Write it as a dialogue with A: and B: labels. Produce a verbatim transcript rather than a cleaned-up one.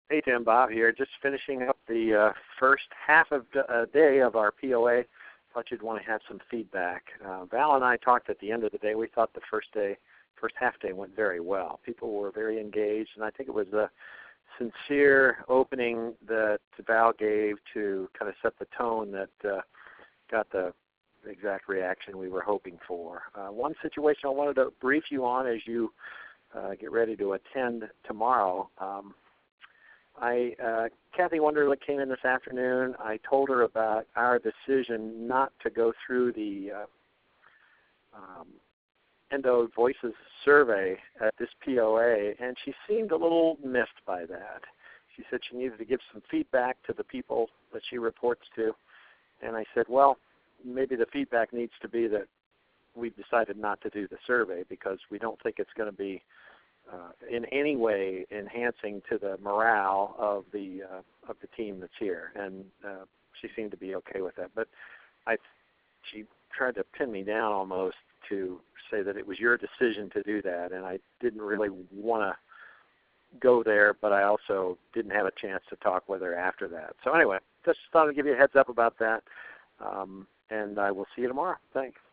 A: Hey, Tim, Bob here. Just finishing up the uh, first half of the uh, day of our P O A. Thought you'd want to have some feedback. Uh, Val and I talked at the end of the day. We thought the first day, first half day went very well. People were very engaged, and I think it was a sincere opening that Val gave to kind of set the tone that uh, got the exact reaction we were hoping for. Uh, one situation I wanted to brief you on as you uh, get ready to attend tomorrow. Um, I, uh, Kathy Wunderlich came in this afternoon. I told her about our decision not to go through the uh, um, Endo Voices survey at this P O A, and she seemed a little missed by that. She said she needed to give some feedback to the people that she reports to, and I said, well, maybe the feedback needs to be that we've decided not to do the survey because we don't think it's going to be Uh, in any way enhancing to the morale of the uh, of the team that's here, and uh, she seemed to be okay with that. But I, she tried to pin me down almost to say that it was your decision to do that, and I didn't really want to go there, but I also didn't have a chance to talk with her after that. So anyway, just thought I'd give you a heads up about that, um, and I will see you tomorrow. Thanks.